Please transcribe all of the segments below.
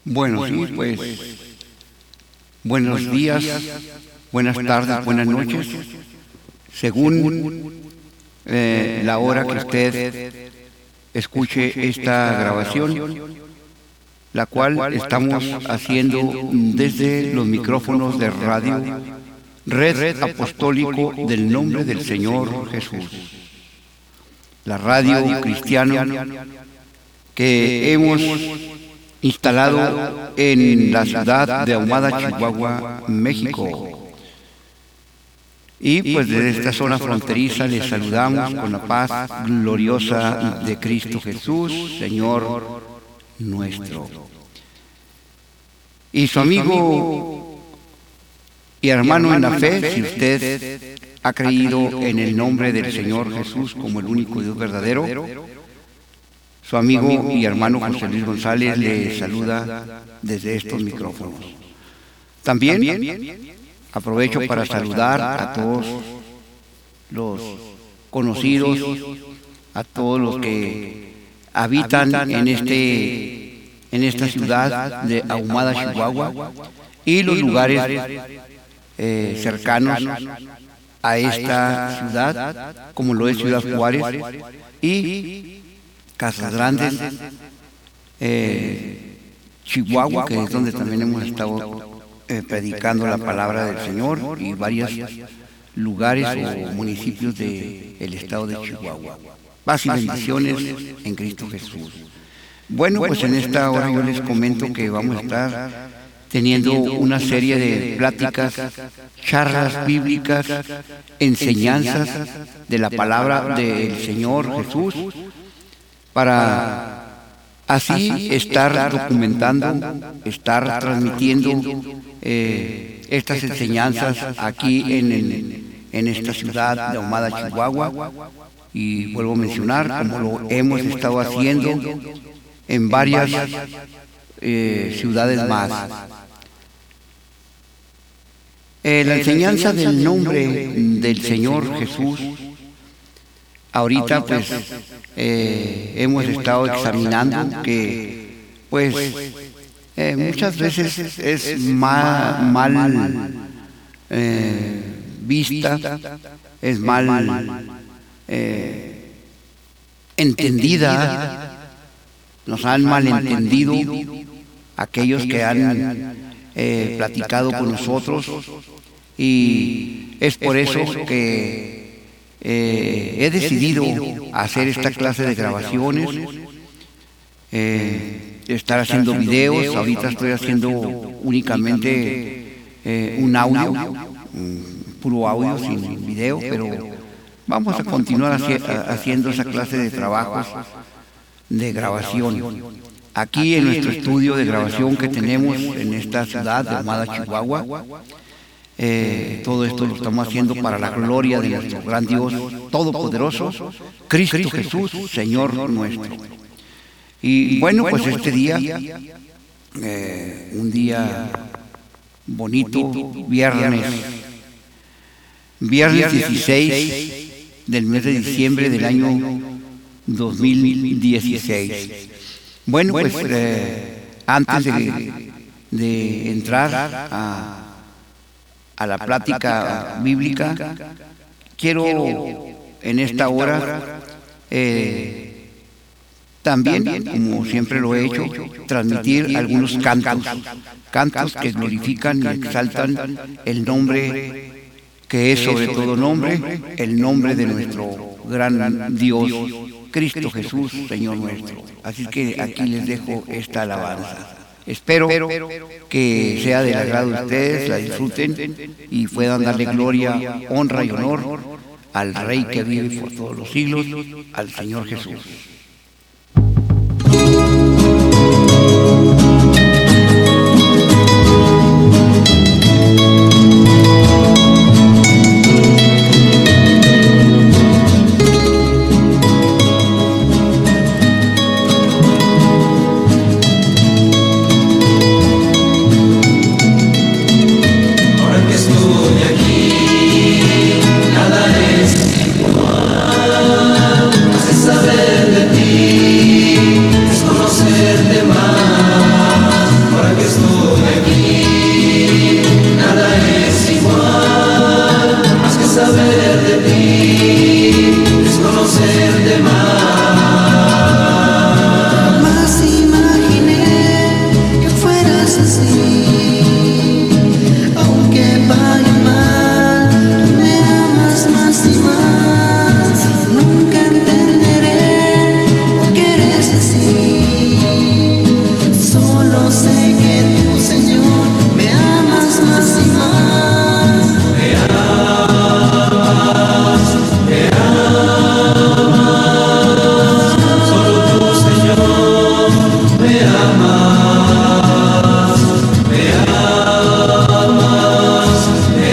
Bueno, sí, pues buenos días, buenas tardes, buenas noches, según la hora que usted escuche esta grabación, la cual estamos haciendo desde los micrófonos de radio Red Apostólico del Nombre del Señor Jesús, la radio cristiana que hemos instalado en la ciudad de Ahumada, Chihuahua, México. Y pues desde esta zona fronteriza les saludamos con la paz gloriosa de Cristo Jesús, Señor nuestro. Y su amigo y hermano en la fe, si usted ha creído en el nombre del Señor Jesús como el único Dios verdadero, su amigo y hermano José Luis González le saluda desde estos micrófonos. También aprovecho para saludar a todos los conocidos, a todos los que habitan en esta ciudad de Ahumada, Chihuahua, y los lugares cercanos a esta ciudad, como lo es Ciudad Juárez y Casas Grandes, Chihuahua, que es donde también hemos estado predicando la palabra del Señor, y varios lugares o municipios del estado de Chihuahua. Paz y bendiciones en Cristo Jesús. Bueno, pues en esta hora yo les comento que vamos a estar teniendo una serie de pláticas, charlas bíblicas, enseñanzas de la palabra del Señor Jesús, para así estar documentando, estar transmitiendo estas enseñanzas aquí en esta ciudad de Ahumada, Chihuahua. Y vuelvo a mencionar, como lo hemos estado haciendo en varias ciudades más. La enseñanza del nombre del Señor Jesús, ahorita pues hemos estado examinando que pues muchas veces es mal vista, es mal entendida, nos han malentendido aquellos que han platicado con nosotros, y es por eso que he decidido hacer esta clase de grabaciones, estar haciendo videos. Ahorita estoy haciendo únicamente un audio, puro audio sin video, pero vamos a continuar haciendo esa clase de trabajos de grabación. Aquí en nuestro estudio de grabación que tenemos en esta ciudad de Ahumada, Chihuahua, todo esto lo estamos haciendo para la gloria de nuestro gran Dios Todopoderoso, Cristo Jesús, Señor nuestro. Y bueno, pues este día, un día bonito, viernes 16 del mes de diciembre del año 2016. Bueno, pues antes de entrar a la plática bíblica, quiero en esta hora también, como siempre lo he hecho, transmitir algunos cantos que glorifican y exaltan el nombre que es sobre todo nombre, el nombre de nuestro gran Dios, Cristo Jesús, Señor nuestro. Así que aquí les dejo esta alabanza. Espero que sea del agrado de ustedes, la disfruten y puedan darle gloria, honra y honor al Rey que vive por todos los siglos, al Señor Jesús. Saber de Solo sé que tú, Señor, me amas más y más. Me amas, me amas. Solo tú, Señor, me amas. Me amas, me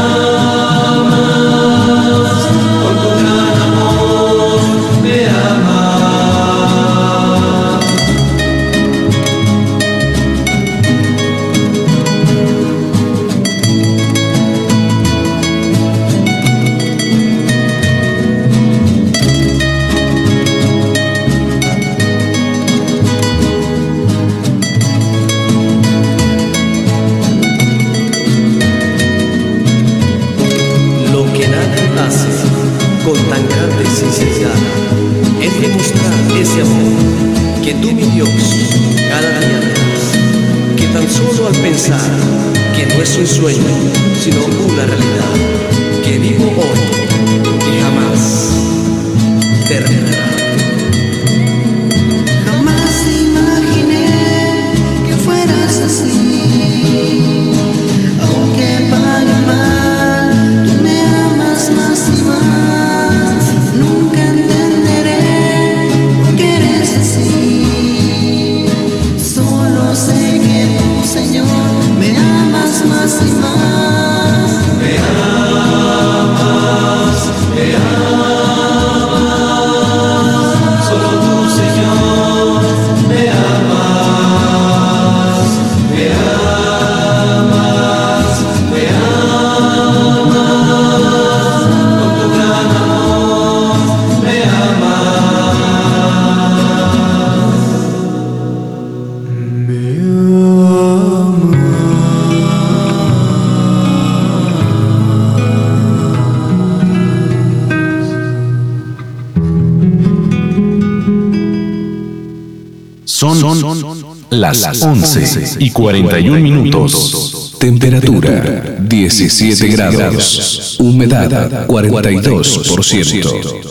amas. Con tu gran amor me amas. Lo que nadie hace con tan grande sinceridad es demostrar ese amor que tú, mi Dios, cada día me das. Que tan solo al pensar que no es un sueño, sino una realidad, que vivo hoy y jamás terminará. Jamás imaginé que fueras así. Aunque para mal, tú me amas más y más. Nunca entenderé por qué eres así. Solo sé que tú, Señor, me amas más y más. Me amas, me amas. Solo tú, Señor, me amas. Me amas, me amas. Con tu gran amor me amas. Me Son las 11:41. Temperatura 17 grados. Humedad 42%.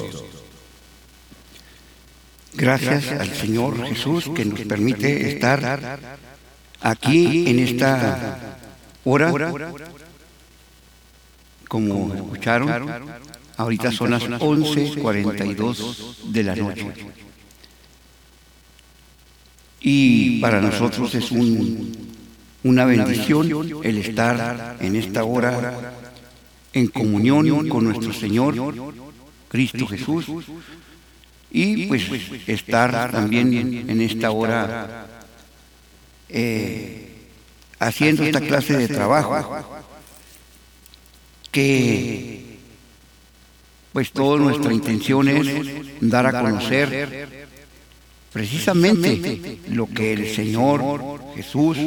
Gracias al Señor Jesús que nos permite estar aquí en esta hora. Como escucharon, ahorita son las 11:42 de la noche. Y para nosotros es una bendición el estar en esta hora en comunión con nuestro Señor Cristo Jesús y pues estar también en esta hora haciendo esta clase de trabajo que pues toda nuestra intención es dar a conocer precisamente lo que el Señor Jesús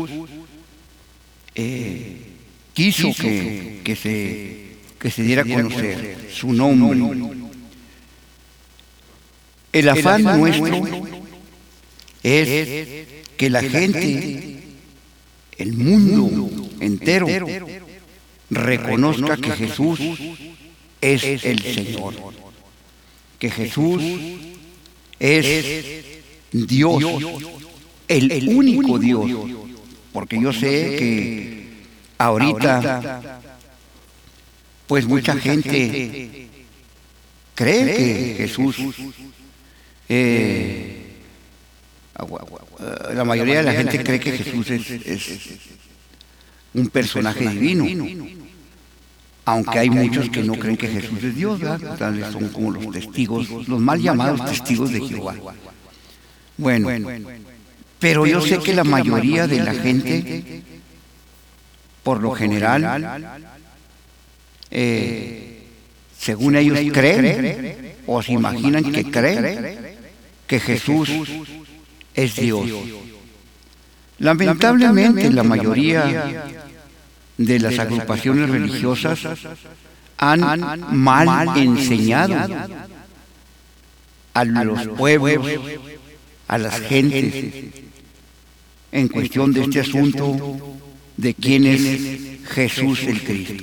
quiso que se diera a conocer, su nombre. El afán nuestro es que la gente, el mundo entero, reconozca que Jesús es el Señor, que Jesús es Dios, el único Dios, porque yo sé que ahorita pues mucha gente cree que Jesús, la mayoría de la gente cree que Jesús es un personaje divino, aunque hay muchos que no creen que Jesús es Dios, ¿verdad? Son como los testigos, los mal llamados testigos de Jehová. Bueno, pero yo sé que la mayoría de la gente, por lo general, según ellos creen o se imaginan que creen que Jesús es Dios. Lamentablemente la mayoría de las agrupaciones religiosas han mal enseñado a los pueblos, a las gentes, en cuestión de este asunto de quién es Jesús el Cristo.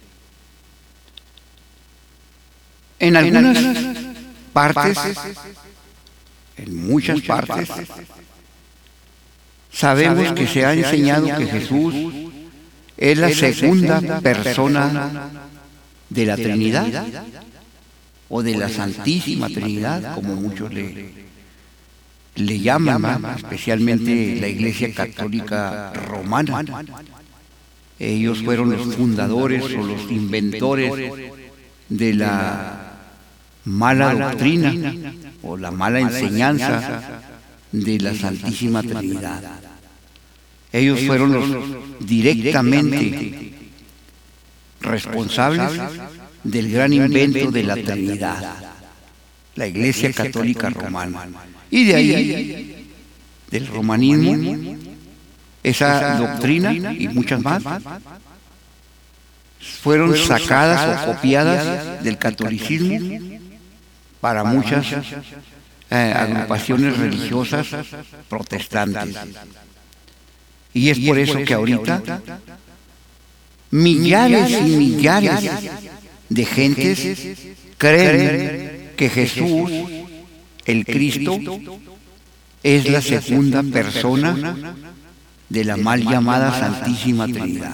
En algunas partes, en muchas partes, sabemos que se ha enseñado que Jesús es la segunda persona de la Trinidad, o de la Santísima Trinidad, como muchos le llaman, especialmente la Iglesia Católica Romana. Ellos fueron los fundadores o los inventores de la mala doctrina o la mala enseñanza de la Santísima Trinidad. Ellos fueron los directamente responsables del gran invento de la Trinidad, la Iglesia Católica Romana. Y de ahí, del romanismo, esa doctrina y muchas más fueron sacadas o copiadas del catolicismo para muchas agrupaciones religiosas protestantes. Y es por eso que ahorita millares y millares de gentes creen que Jesús, el Cristo, es la segunda persona de la mal llamada Santísima Trinidad.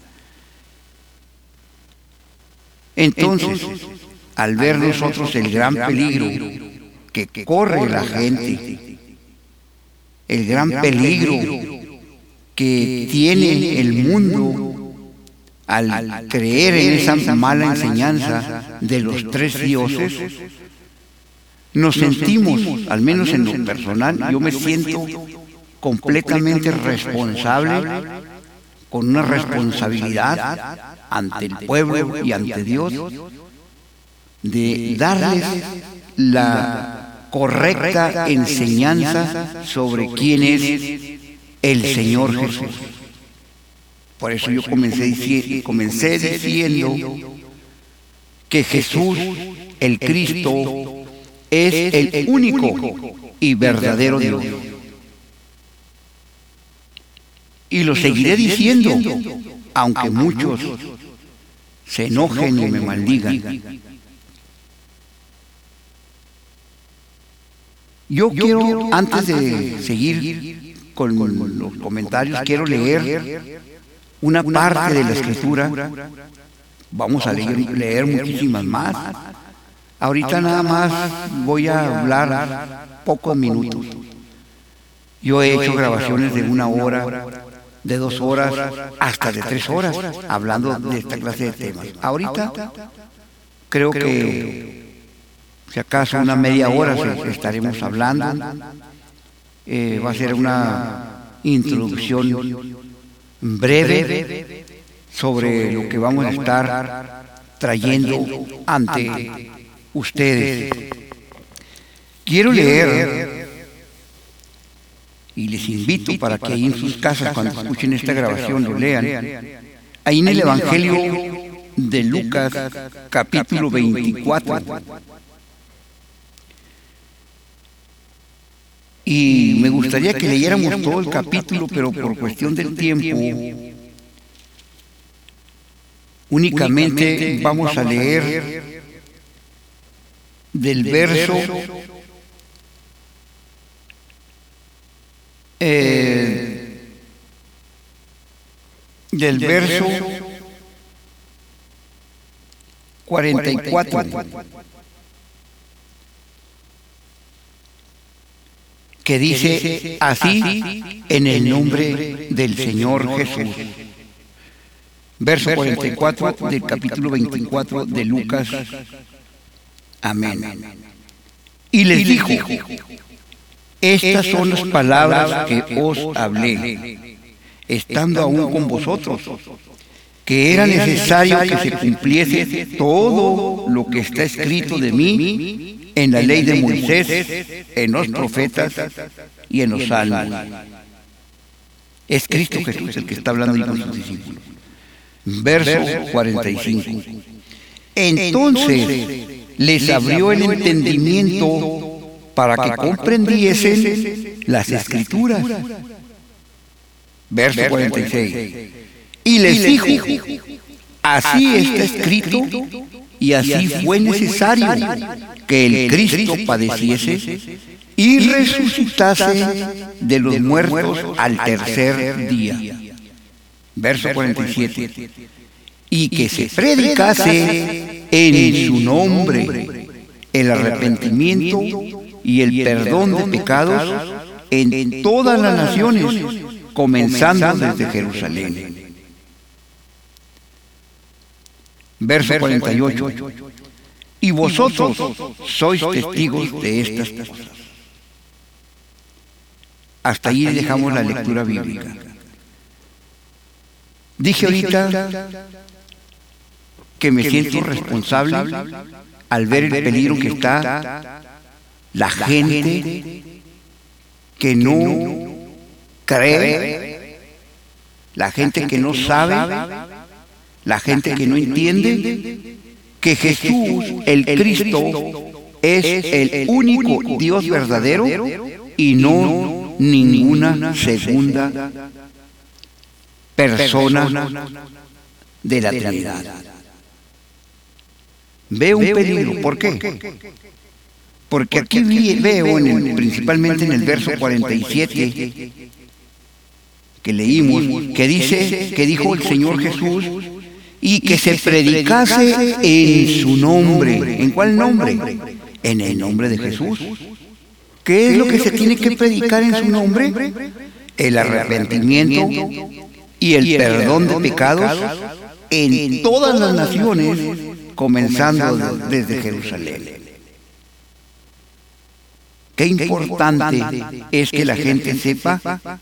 Entonces, al ver nosotros el gran peligro que corre la gente, el gran peligro que tiene el mundo al creer en esa mala enseñanza de los tres dioses, nos sentimos, al menos en lo personal, yo me siento completamente responsable, con una responsabilidad ante el pueblo y ante Dios, de darles la correcta enseñanza sobre quién es el Señor Jesús. Por eso yo comencé diciendo que Jesús, el Cristo, es el único y verdadero Dios. Y lo seguiré diciendo, aunque muchos se enojen y me maldigan. Yo quiero, antes de seguir con los comentarios, quiero leer una parte de la Escritura. Vamos a leer muchísimas más. Ahorita nada más voy a hablar pocos minutos. Yo he hecho grabaciones de 1 hora, de 2 horas, hasta de 3 horas, hablando de esta clase de temas. Ahorita creo que, si acaso, una media hora estaremos hablando. Va a ser una introducción breve sobre lo que vamos a estar trayendo ante ustedes. Quiero leer, y les invito para que ahí en sus casas, cuando escuchen esta grabación, lo lean, ahí en el Evangelio de Lucas, capítulo 24. Y me gustaría que leyéramos todo el capítulo, pero por cuestión del tiempo, únicamente vamos a leer del verso del verso 44, que dice así: en el nombre del Señor Jesús. Verso 44 del capítulo 24 de Lucas. Amén. Y les dijo: estas son las palabras que os hablé, estando aún con vosotros, que era necesario que se cumpliese todo lo que está escrito de mí en la ley de Moisés, en los profetas y en los salmos. Es Cristo Jesús el que está hablando ahí con sus discípulos. Verso 45. Entonces les abrió el entendimiento para que comprendiesen las Escrituras. Verso 46. Y les dijo: así está escrito, y así fue necesario que el Cristo padeciese y resucitase de los muertos al tercer día. Verso 47. Y que se predicase en su nombre el arrepentimiento y el perdón de pecados en todas las naciones, comenzando desde Jerusalén. Verso 48. Y vosotros sois testigos de estas cosas. Hasta ahí dejamos la lectura bíblica. Dije ahorita que me siento responsable al ver el peligro que está la gente que no cree, la gente que no sabe, la gente que no entiende que Jesús, el Cristo, es el único Dios verdadero y no ninguna segunda persona de la Trinidad. Veo un peligro. ¿Por qué? Porque aquí veo, principalmente en el verso 47, que leímos, que dijo el Señor Jesús, y que se predicase en su nombre. ¿En cuál nombre? En el nombre de Jesús. ¿Qué es lo que se tiene que predicar en su nombre? El arrepentimiento y el perdón de pecados en todas las naciones, comenzando desde Jerusalén. Qué importante es que la gente sepa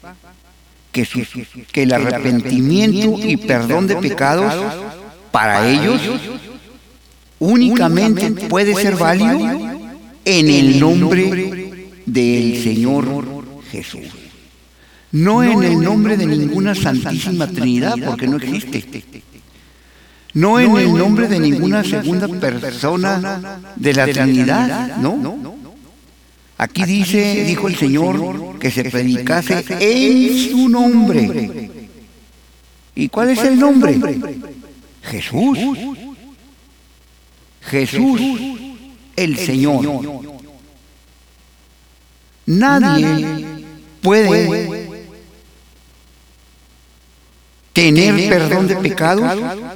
que el arrepentimiento y perdón de pecados para ellos únicamente puede ser válido en el nombre del Señor Jesús. No en el nombre de ninguna Santísima Trinidad, porque no existe. No en el nombre de ninguna segunda persona de la Trinidad, ¿no? Aquí dijo el Señor que se predicase en su nombre. ¿Y cuál es el nombre? Jesús. Jesús, el Señor. Nadie puede tener perdón de pecados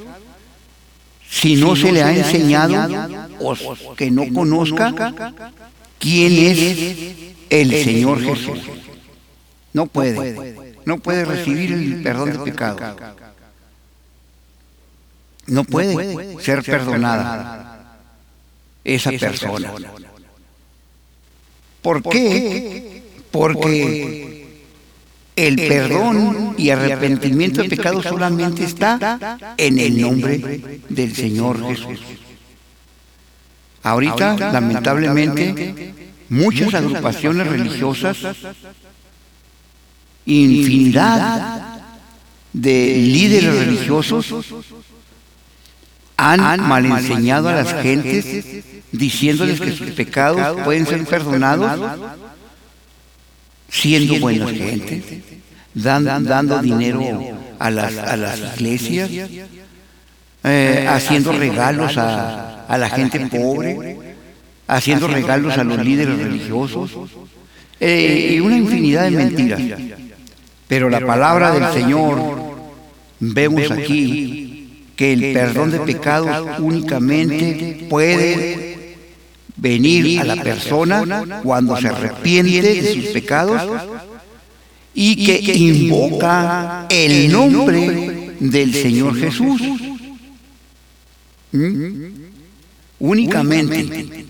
si no se le ha enseñado o que no conozca quién es el Señor Jesús. No puede recibir el perdón de pecados. No puede ser perdonada esa persona. ¿Por qué? Porque el perdón y arrepentimiento de pecados solamente está en el nombre del Señor Jesús. Ahorita, lamentablemente, muchas agrupaciones religiosas, infinidad de líderes religiosos han mal enseñado a las gentes, diciéndoles que sus pecados pueden ser perdonados siendo buenas gentes, dando dinero a las iglesias, haciendo regalos a la gente pobre, haciendo regalos a los líderes religiosos, y una infinidad de mentiras. Pero la palabra del Señor, vemos aquí que el perdón de pecados únicamente puede venir a la persona cuando se arrepiente de sus pecados y que invoca el nombre del Señor Jesús. Únicamente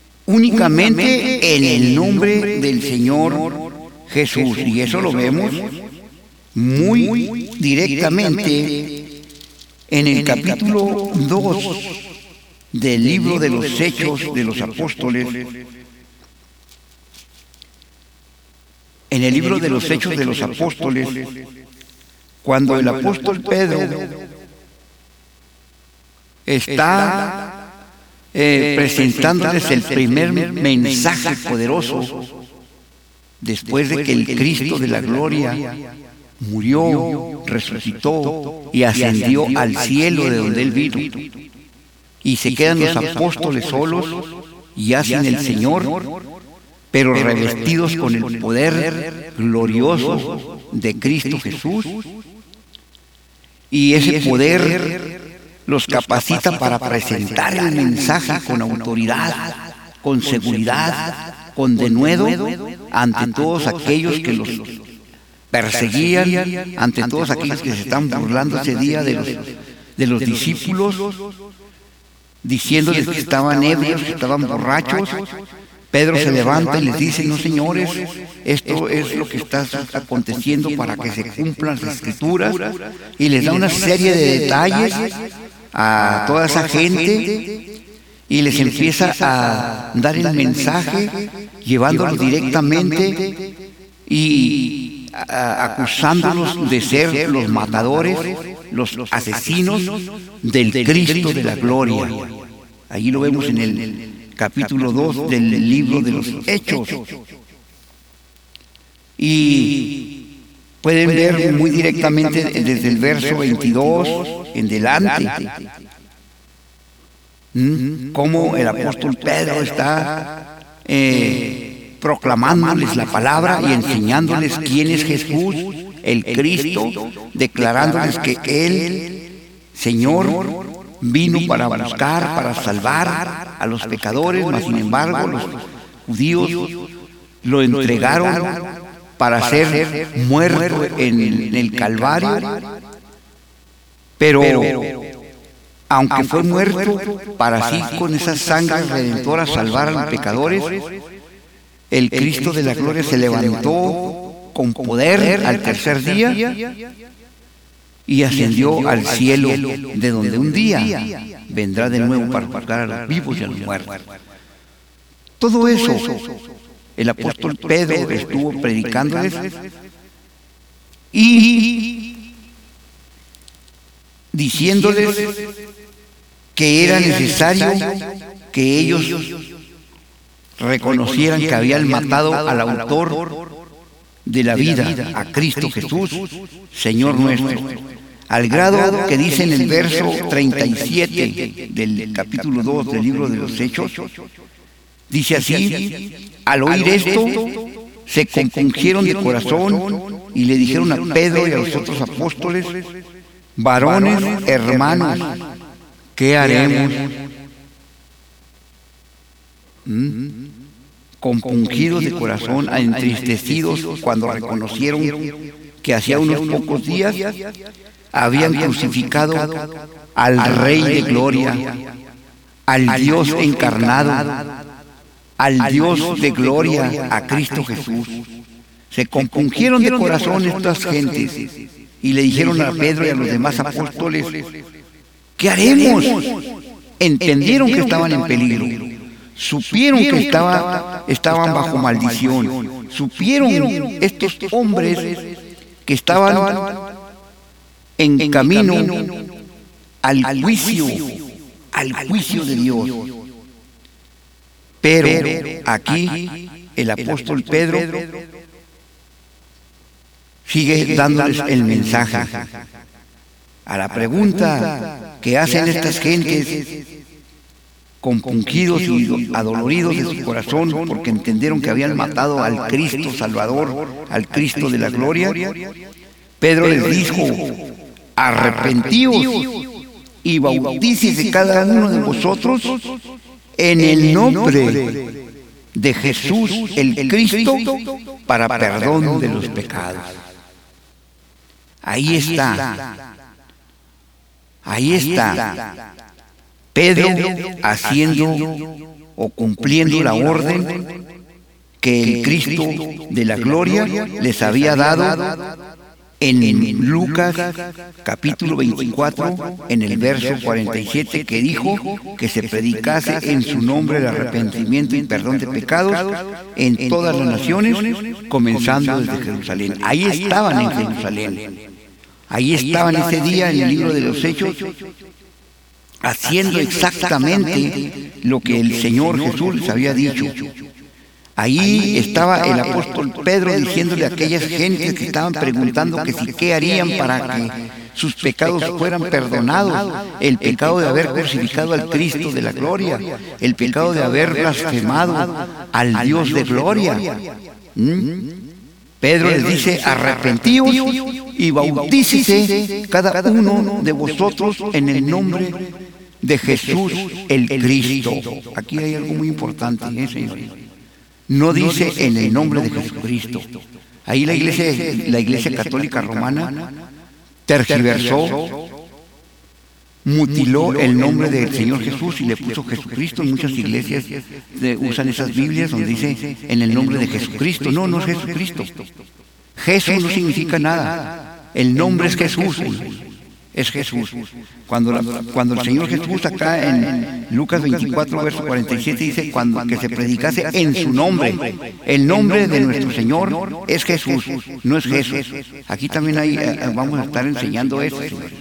en el nombre del Señor Jesús. Y eso lo vemos muy directamente en el capítulo 2 del libro de los Hechos de los Apóstoles. En el libro de los Hechos de los Apóstoles, cuando el apóstol Pedro está presentándoles el primer mensaje poderoso después de que el Cristo de la gloria murió, resucitó y ascendió al cielo de donde Él vino. Y se quedan los apóstoles solos y hacen el Señor pero revestidos con el poder glorioso de Cristo Jesús. Y ese poder los capacita para presentar el mensaje con autoridad, con seguridad, con denuedo, ante todos aquellos que los perseguían, ante todos aquellos que se están burlando ese día de los discípulos, diciéndoles que estaban ebrios, que estaban borrachos. Pedro se levanta y les dice: no, señores, esto es lo que está aconteciendo para que se cumplan las Escrituras, y les da una serie de detalles a toda esa gente y les empieza a dar el mensaje, llevándolos directamente y acusándolos de ser los matadores, los asesinos del Cristo de la gloria. Allí lo vemos en el capítulo 2 del libro de los Hechos. Y pueden ver muy directamente desde el verso 22 en delante cómo el apóstol Pedro está proclamándoles la palabra y enseñándoles quién es Jesús, el Cristo, declarándoles que Él, Señor, vino para buscar, para salvar a los pecadores, mas sin embargo los judíos lo entregaron para ser muerto en el Calvario, pero aunque fue muerto para así con esa sangre redentora salvar a los pecadores, el Cristo de la gloria se levantó con poder al tercer día y ascendió al cielo, de donde un día vendrá de nuevo para juzgar a los vivos y a los muertos. Todo eso el apóstol Pedro estuvo predicándoles y diciéndoles que era necesario que ellos reconocieran que habían matado al autor de la vida, a Cristo Jesús, Señor nuestro, al grado que dice en el verso 37 del capítulo 2 del libro de los Hechos, dice así: al oír esto, se compungieron de corazón y le dijeron a Pedro y a los otros apóstoles: varones, hermanos, ¿qué haremos? Compungidos de corazón, entristecidos cuando reconocieron que hacía unos pocos días habían crucificado al Rey de Gloria, al Dios encarnado, al Dios de Gloria, a Cristo Jesús. Se compungieron de corazón estas gentes y le dijeron a Pedro y a los demás apóstoles: ¿qué haremos? Entendieron que estaban en peligro, supieron que estaban bajo maldición, supieron estos hombres que estaban en camino al juicio de Dios. Pero aquí el apóstol Pedro sigue dándoles el mensaje. A la pregunta que hacen estas gentes, compungidos y adoloridos de su corazón porque entendieron que habían matado al Cristo Salvador, al Cristo de la gloria, Pedro les dijo: arrepentíos y bautícese cada uno de vosotros en el nombre de Jesús el Cristo para perdón de los pecados. Ahí está Pedro haciendo o cumpliendo la orden que el Cristo de la gloria les había dado en Lucas capítulo 24, en el verso 47, que dijo que se predicase en su nombre el arrepentimiento y perdón de pecados en todas las naciones, comenzando desde Jerusalén. Ahí estaban en Jerusalén, ahí estaban ese día en el libro de los Hechos, haciendo exactamente lo que el Señor Jesús les había dicho. Ahí estaba el apóstol Pedro diciéndole a aquellas gentes que estaban preguntando que si qué harían para que sus pecados fueran perdonados, el pecado de haber crucificado al Cristo de la gloria, el pecado de haber blasfemado al Dios de gloria. Pedro les dice: arrepentíos y bautícese cada uno de vosotros en el nombre de Jesús el Cristo. Aquí hay algo muy importante, señores. No dice en el nombre de Jesucristo. Ahí la iglesia católica romana tergiversó, mutiló el nombre del Señor Jesús y le puso Jesucristo. En muchas iglesias usan esas Biblias donde dice en el nombre de Jesucristo. No, no es Jesucristo. Jesús no significa nada. El nombre es Jesús. Es Jesús. Cuando el Señor Jesús acá en Lucas 24, verso 47 dice que se predicase en su nombre. El nombre de nuestro Señor es Jesús, no es Jesús. Aquí también vamos a estar enseñando esto.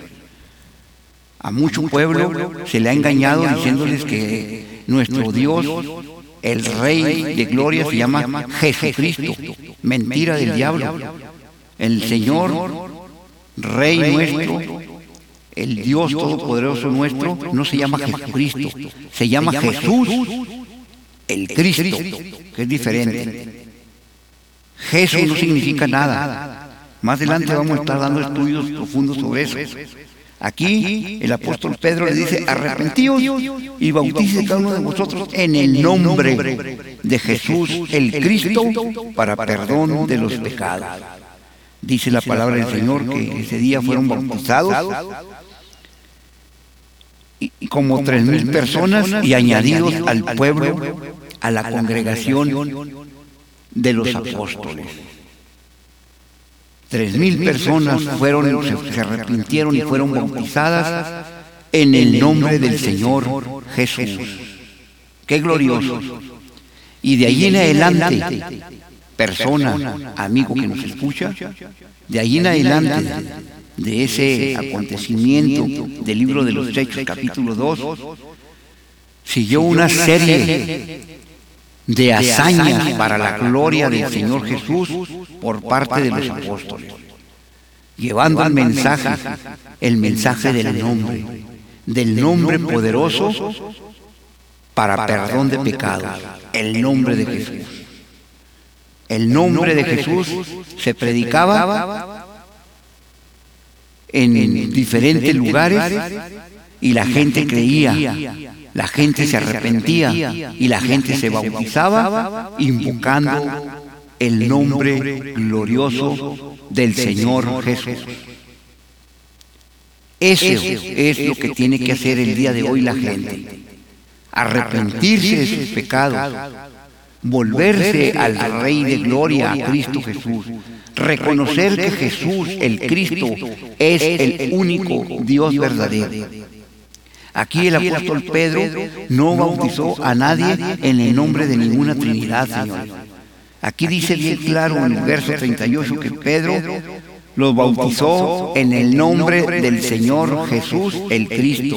A mucho pueblo se le ha engañado diciéndoles que nuestro Dios, el Rey de Gloria, se llama Jesucristo. Mentira del diablo. El Señor, Rey nuestro, el Dios Todopoderoso nuestro, no se llama Jesucristo, se llama Jesús, el Cristo, que es diferente. Jesús no significa nada. Más adelante vamos a estar dando estudios profundos sobre eso. Aquí el apóstol Pedro le dice: arrepentíos y bautícese cada uno de vosotros en el nombre de Jesús el Cristo para perdón de los pecados. Dice la palabra del Señor que ese día fueron bautizados y como 3,000 personas y añadidos al pueblo, a la congregación de los apóstoles. 3,000 personas se arrepintieron y fueron bautizadas en el nombre del Señor Jesús. ¡Qué glorioso! Y de allí en adelante, persona, amigo que nos escucha, de allí en adelante, de ese acontecimiento del libro de los Hechos, capítulo 2, siguió una serie de hazañas para la gloria del Señor Jesús por parte de los apóstoles, llevando el mensaje del nombre poderoso para perdón de pecados, el nombre de Jesús. El nombre de Jesús se predicaba en diferentes lugares y la gente creía, la gente se arrepentía y la gente se bautizaba invocando el nombre glorioso del Señor Jesús. Eso es lo que tiene que hacer el día de hoy la gente: arrepentirse de sus pecados, volverse al Rey de Gloria, a Cristo Jesús, reconocer que Jesús, el Cristo, es el único Dios verdadero. Aquí el apóstol Pedro no bautizó a nadie en el nombre de ninguna Trinidad, Señor. Aquí dice bien claro en el verso 38 que Pedro los bautizó en el nombre del Señor Jesús, el Cristo.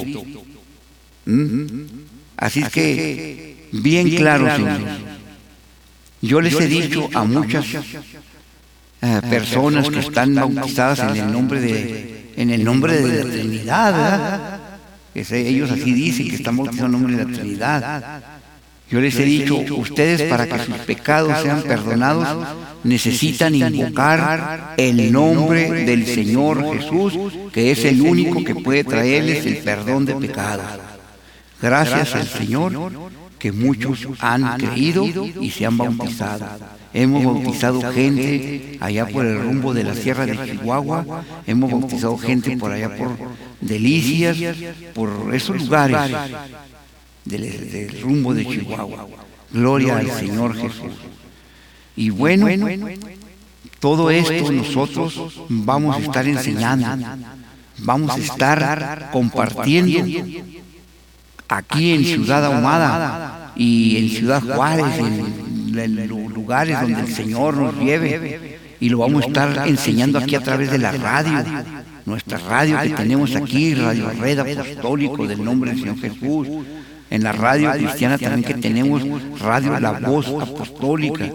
Así es que, bien claro, Señor. Yo les he dicho a muchas personas que están bautizadas en el nombre de la Trinidad, ¿verdad? Ellos así dicen que están bautizados en el nombre de la Trinidad. Yo les he dicho: ustedes, para que sus pecados sean perdonados, necesitan invocar el nombre del Señor Jesús, que es el único que puede traerles el perdón de pecados. Gracias al Señor que muchos han creído y se han bautizado. Hemos bautizado gente allá por el rumbo de la sierra de Chihuahua, hemos bautizado gente por allá por Delicias, por esos lugares del rumbo de Chihuahua. Gloria al Señor Jesús. Y bueno, todo esto nosotros vamos a estar enseñando, vamos a estar compartiendo aquí en Ciudad Ahumada y en Ciudad Juárez, en los lugares donde el Señor nos lleve, y lo vamos a estar enseñando aquí a través de la radio, nuestra radio que tenemos aquí, Radio Red Apostólico del nombre del Señor Jesús. En la radio cristiana también que tenemos Radio La Voz Apostólica,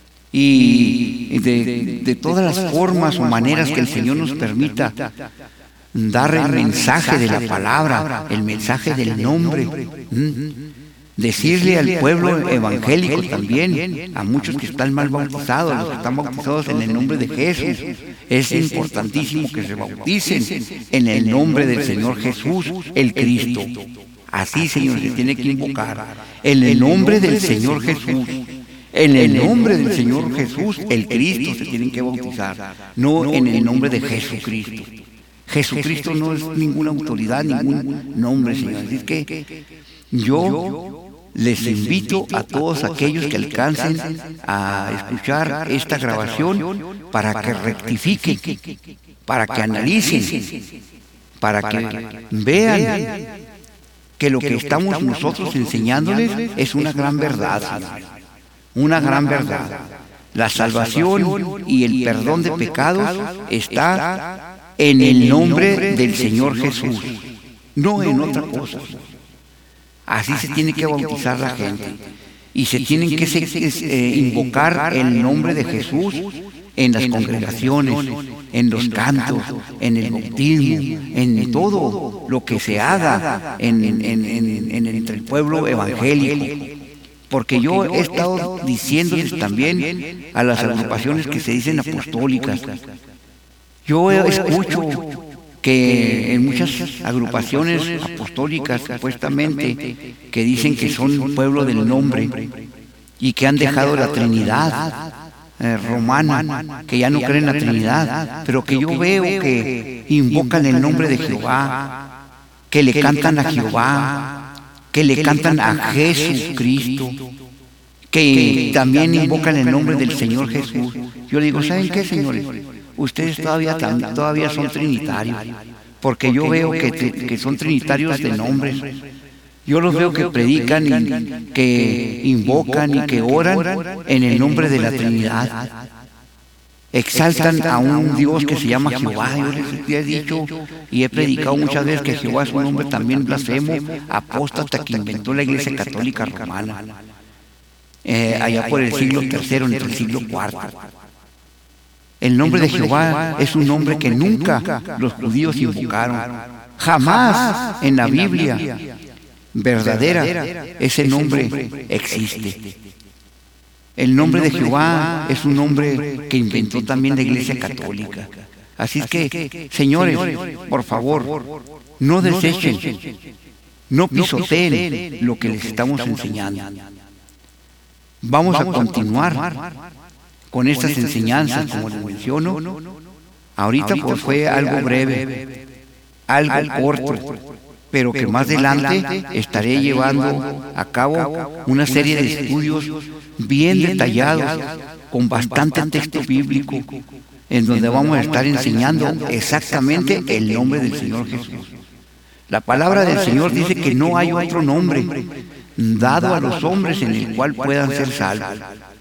y de todas las formas o maneras que el Señor nos permita dar el mensaje de la palabra, el mensaje del nombre. Decirle al pueblo evangélico también, a muchos que están mal bautizados, a los que están bautizados en el nombre de Jesús, es importantísimo que se bauticen en el nombre del Señor Jesús, el Cristo. Así, Señor, se tiene que invocar, en el nombre del Señor Jesús. En el nombre del Señor Jesús, el Cristo, se tienen que bautizar, no en el nombre de Jesucristo. Jesucristo no es ninguna autoridad, ningún nombre, Señor. Así es que yo les invito a todos aquellos que alcancen a escuchar esta grabación para que rectifiquen, para que analicen, para que vean que lo que estamos nosotros enseñándoles es una gran verdad, Señor. Una gran verdad. La salvación y el perdón de pecados está en el nombre del Señor Jesús, no en otra cosa. Así se tiene que bautizar la gente. Y se tienen que invocar el nombre de Jesús en las congregaciones, en los cantos, en el bautismo, en todo lo que se haga entre el pueblo evangélico. Porque yo he estado diciéndoles también a las agrupaciones que se dicen apostólicas. Yo escucho que en muchas agrupaciones apostólicas, supuestamente, que dicen que son un pueblo del nombre y que han dejado la Trinidad romana, que ya no creen en la Trinidad, pero que yo veo que invocan el nombre de Jehová, que le cantan a Jehová, que le cantan a Jesucristo, que también invocan el nombre del Señor Jesús. Yo le digo, ¿saben qué, señores? Ustedes todavía son trinitarios, porque yo veo que son trinitarios de nombres. Yo los veo que predican y que invocan y que oran en el nombre de la Trinidad. Exaltan a un Dios que se llama Jehová. Yo les he dicho y he predicado muchas veces que Jehová es un hombre también blasfemo, apóstata, que inventó la Iglesia Católica Romana, allá por el siglo III, entre el siglo IV. El nombre de Jehová es un nombre que nunca los judíos invocaron. Jamás en la Biblia verdadera ese nombre existe. El nombre de Jehová es un nombre que inventó también la Iglesia Católica. Así es que, señores, por favor, no desechen, no pisoteen lo que les estamos enseñando. Vamos a continuar con estas enseñanzas, como les menciono. Ahorita pues fue algo breve, algo corto, pero que más adelante estaré llevando a cabo una serie de estudios bien detallados, con bastante texto bíblico, en donde vamos a estar enseñando exactamente el nombre del Señor Jesús. La palabra del Señor dice que no hay otro nombre dado a los hombres en el cual puedan ser salvos,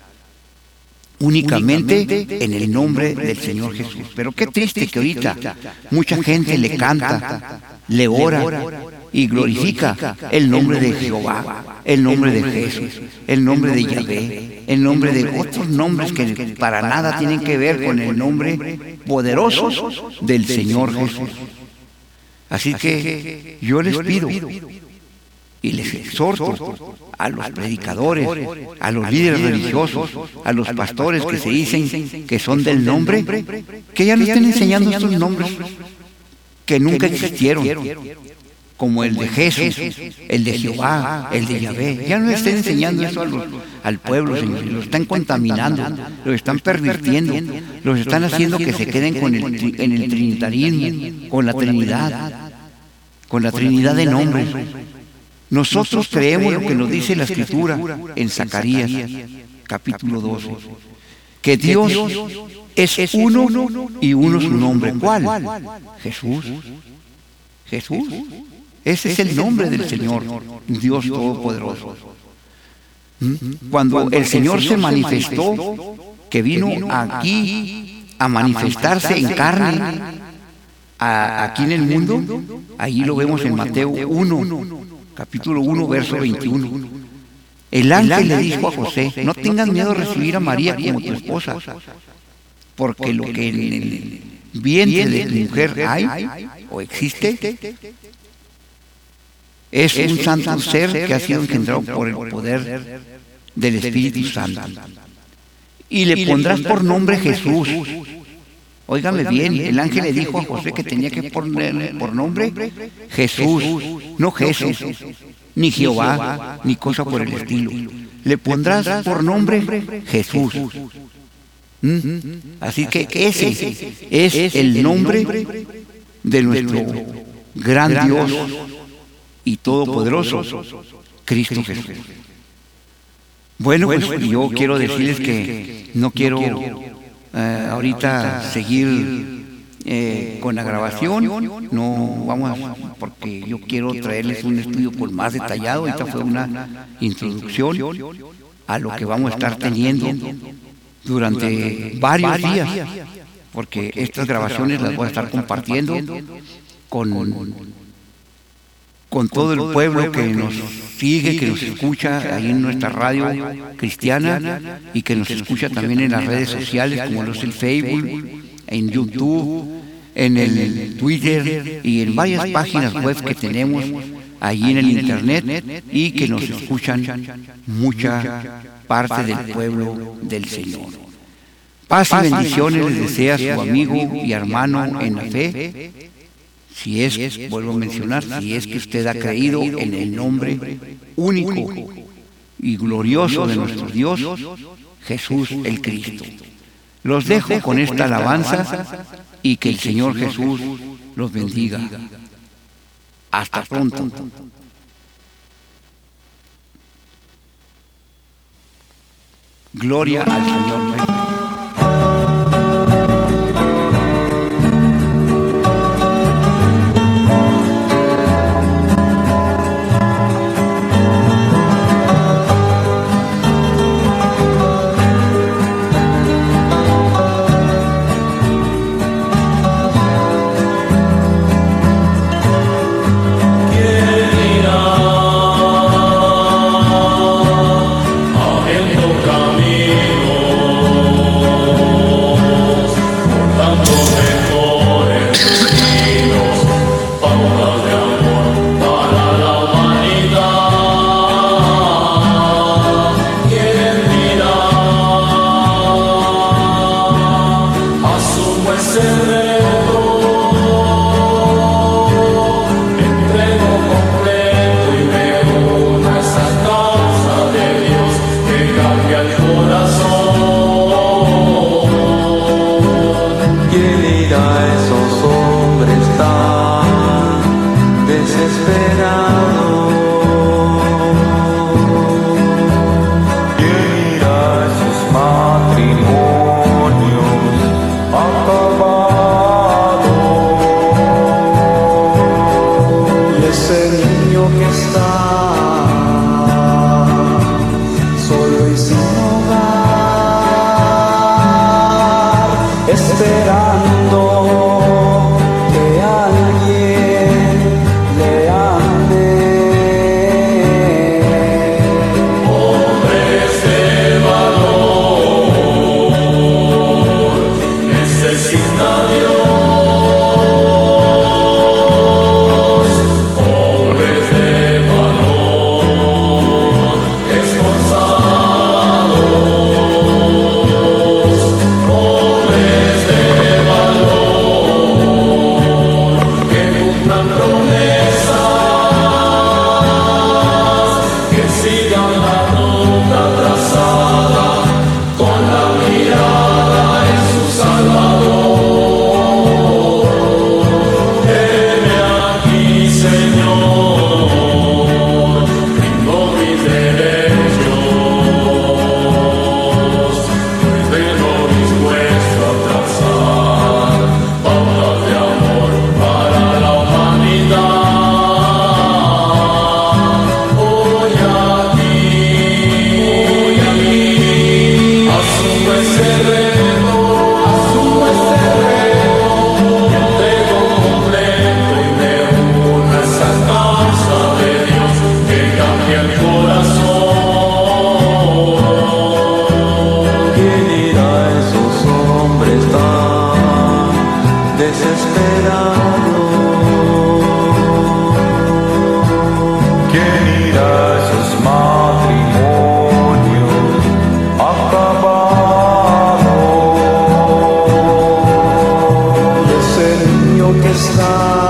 únicamente en el nombre del Señor Jesús. Pero qué triste que ahorita mucha gente le canta, le ora y glorifica el nombre de Jehová, el nombre de Jesús, el nombre de Yahvé, el nombre de otros nombres que para nada tienen que ver con el nombre poderoso del Señor Jesús. Así que yo les pido y les exhorto a los predicadores, a los líderes religiosos, a los pastores que se dicen que son del nombre, que ya no estén enseñando estos nombres que nunca existieron, como el de Jesús, el de Jehová, el de Yahvé. Ya no estén enseñando eso al pueblo, Señor. Lo están contaminando, lo están pervirtiendo, los están haciendo que se queden en el trinitarismo, con la Trinidad de nombres. Nosotros creemos lo que nos dice la Escritura en Zacarías, capítulo 12, que Dios es uno y uno su nombre. ¿Cuál? Jesús. Jesús. Ese es el nombre del Señor, Dios Todopoderoso. Cuando el Señor se manifestó, que vino aquí a manifestarse en carne, aquí en el mundo, allí lo vemos en Mateo 1, capítulo 1, verso 21. El ángel le dijo a José: no tengas miedo de recibir a María como tu esposa, porque lo que vientre de tu mujer hay o existe, es un santo ser que ha sido engendrado por el poder del Espíritu Santo. Y le pondrás por nombre Jesús. Óigame bien, el ángel le dijo a José que tenía que poner por nombre Jesús, no Jesús, ni Jehová, ni cosa por el estilo. Le pondrás por nombre Jesús. Así que ese es el nombre de nuestro gran Dios y todopoderoso, Cristo Jesús. Bueno, pues yo quiero decirles que no quiero ahorita seguir con la grabación, no vamos, porque yo quiero traerles un estudio más detallado. Esta fue una introducción a lo que vamos a estar teniendo durante varios días, porque estas grabaciones las voy a estar compartiendo con todo el pueblo que nos sigue, que nos escucha ahí en nuestra radio cristiana y que nos escucha también en las redes sociales como los el Facebook, en YouTube, en el Twitter y en varias páginas web que tenemos ahí en el internet, y que nos escuchan mucha parte del pueblo del Señor. Paz y bendiciones les desea su amigo y hermano en la fe. Si es, vuelvo a mencionar, si es que usted ha creído en el nombre único y glorioso de nuestro Dios, Jesús el Cristo. Los dejo con esta alabanza y que el Señor Jesús los bendiga. Hasta pronto. Gloria al Señor Jesús. esperado. ¿Quién irá a esos matrimonios acabados? Y ese niño que está